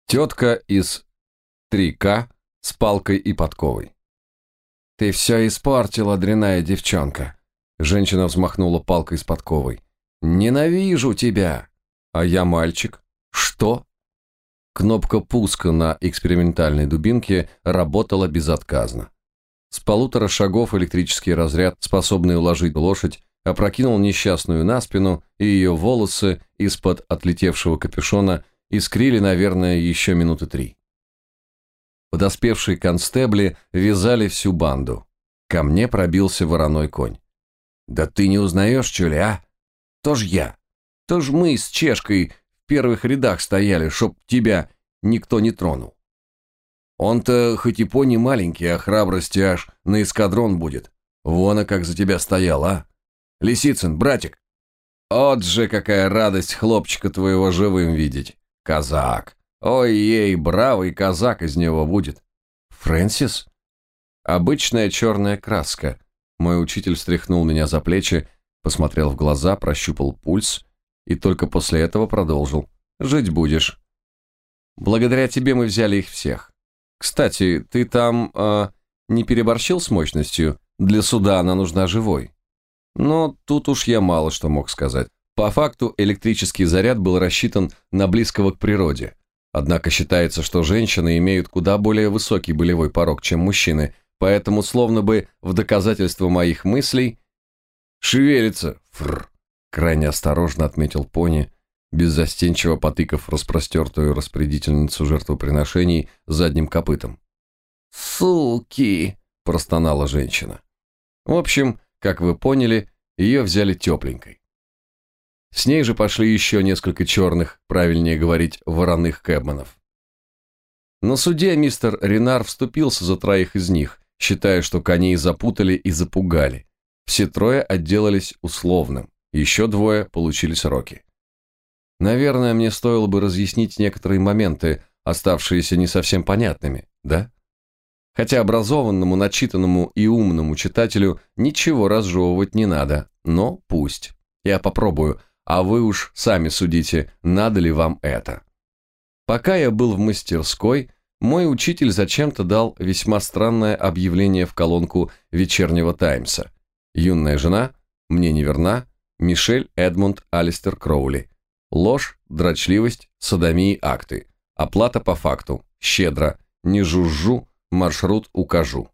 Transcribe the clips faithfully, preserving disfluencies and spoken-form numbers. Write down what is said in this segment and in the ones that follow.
Тетка из три ка с палкой и подковой. «Ты все испортила, дрянная девчонка!» Женщина взмахнула палкой с подковой. «Ненавижу тебя!» «А я мальчик». «Что?» Кнопка пуска на экспериментальной дубинке работала безотказно. С полутора шагов электрический разряд, способный уложить лошадь, опрокинул несчастную на спину, и ее волосы из-под отлетевшего капюшона искрили, наверное, еще минуты три. Подоспевшие констебли вязали всю банду. Ко мне пробился вороной конь. «Да ты не узнаешь, чё ли, а? То ж я. То ж мы с Чешкой в первых рядах стояли, чтоб тебя никто не тронул. Он-то хоть и пони маленький, а храбрости аж на эскадрон будет. Вон, а как за тебя стоял, а? Лисицын, братик! От же какая радость хлопчика твоего живым видеть! Казак! Ой-ей, бравый казак из него будет! Фрэнсис?» Обычная черная краска. Мой учитель встряхнул меня за плечи, посмотрел в глаза, прощупал пульс и только после этого продолжил. «Жить будешь. Благодаря тебе мы взяли их всех. Кстати, ты там э, не переборщил с мощностью? Для суда она нужна живой». Но тут уж я мало что мог сказать. По факту электрический заряд был рассчитан на близкого к природе. Однако считается, что женщины имеют куда более высокий болевой порог, чем мужчины, поэтому словно бы в доказательство моих мыслей «Шевелится!» «Фррр!» — крайне осторожно отметил пони, беззастенчиво потыкав распростертую распорядительницу жертвоприношений задним копытом. «Суки!» – простонала женщина. В общем, как вы поняли, ее взяли тепленькой. С ней же пошли еще несколько черных, правильнее говорить, вороных кэбманов. На суде мистер Ренар вступился за троих из них, считая, что коней запутали и запугали. Все трое отделались условным, еще двое получили сроки. Наверное, мне стоило бы разъяснить некоторые моменты, оставшиеся не совсем понятными, да? Хотя образованному, начитанному и умному читателю ничего разжевывать не надо, но пусть. Я попробую, а вы уж сами судите, надо ли вам это. Пока я был в мастерской, мой учитель зачем-то дал весьма странное объявление в колонку «Вечернего Таймса». Юная жена, мне не верна, Мишель Эдмунд Алистер Кроули. Ложь, дрочливость, содомии акты. Оплата по факту. Щедро. Не жужжу, маршрут укажу.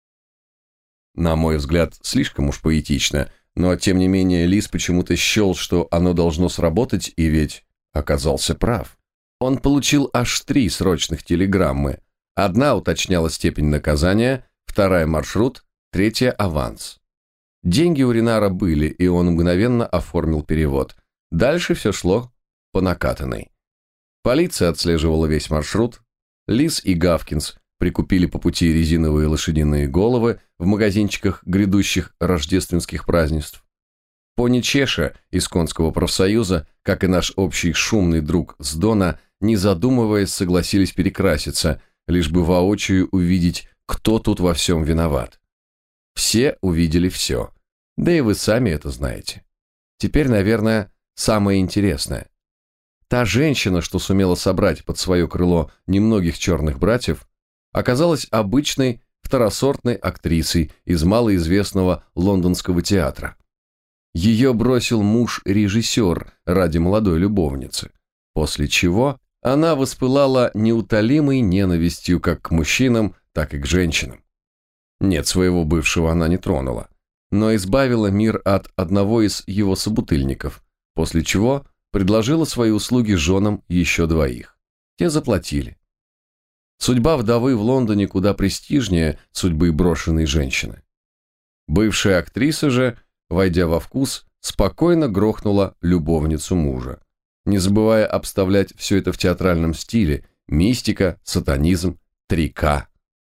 На мой взгляд, слишком уж поэтично, но тем не менее Лис почему-то счел, что оно должно сработать, и ведь оказался прав. Он получил аж три срочных телеграммы. Одна уточняла степень наказания, вторая маршрут, третья аванс. Деньги у Ренара были, и он мгновенно оформил перевод. Дальше все шло по накатанной. Полиция отслеживала весь маршрут. Лис и Гавкинс прикупили по пути резиновые лошадиные головы в магазинчиках грядущих рождественских празднеств. Пони Чеша из конского профсоюза, как и наш общий шумный друг с Дона, не задумываясь, согласились перекраситься, лишь бы воочию увидеть, кто тут во всем виноват. Все увидели все. Да и вы сами это знаете. Теперь, наверное, самое интересное. Та женщина, что сумела собрать под свое крыло немногих черных братьев, оказалась обычной второсортной актрисой из малоизвестного лондонского театра. Ее бросил муж-режиссер ради молодой любовницы, после чего она воспылала неутолимой ненавистью как к мужчинам, так и к женщинам. Нет, своего бывшего она не тронула, но избавила мир от одного из его собутыльников, после чего предложила свои услуги женам еще двоих. Те заплатили. Судьба вдовы в Лондоне куда престижнее судьбы брошенной женщины. Бывшая актриса же, войдя во вкус, спокойно грохнула любовницу мужа, не забывая обставлять все это в театральном стиле: мистика, сатанизм, три ка.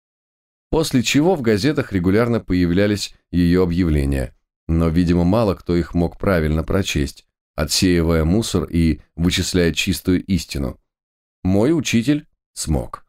После чего в газетах регулярно появлялись ее объявления, но, видимо, мало кто их мог правильно прочесть, отсеивая мусор и вычисляя чистую истину. Мой учитель смог.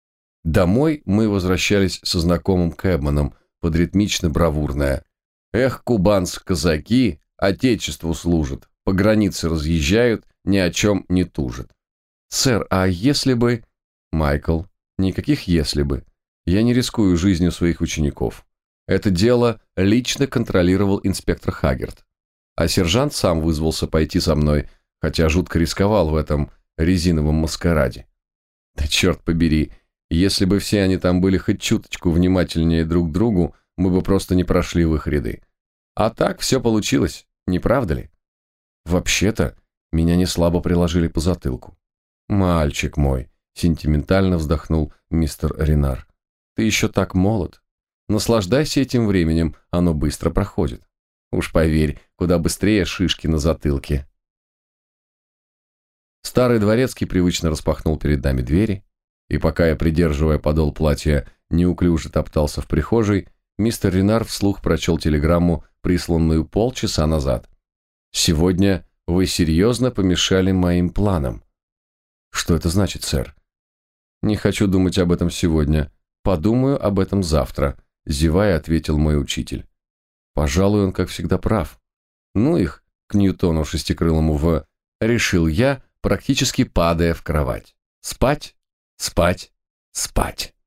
Домой мы возвращались со знакомым кэбманом под ритмично-бравурное: «Эх, кубанцы казаки, отечеству служат, по границе разъезжают, ни о чем не тужат». «Сэр, а если бы...» Майкл, никаких «если бы». Я не рискую жизнью своих учеников. Это дело лично контролировал инспектор Хаггерт. А сержант сам вызвался пойти со мной, хотя жутко рисковал в этом резиновом маскараде. Да черт побери, если бы все они там были хоть чуточку внимательнее друг к другу, мы бы просто не прошли в их ряды. А так все получилось, не правда ли? Вообще-то, меня не слабо приложили по затылку. «Мальчик мой», — сентиментально вздохнул мистер Ренар, — «ты еще так молод. Наслаждайся этим временем, оно быстро проходит. Уж поверь, куда быстрее шишки на затылке». Старый дворецкий привычно распахнул перед нами двери, и пока я, придерживая подол платья, неуклюже топтался в прихожей, мистер Ренар вслух прочел телеграмму, присланную полчаса назад. «Сегодня вы серьезно помешали моим планам». «Что это значит, сэр?» «Не хочу думать об этом сегодня. Подумаю об этом завтра», — зевая ответил мой учитель. «Пожалуй, он, как всегда, прав. Ну их, к Ньютону шестикрылому в...» решил я, практически падая в кровать. «Спать, спать, спать».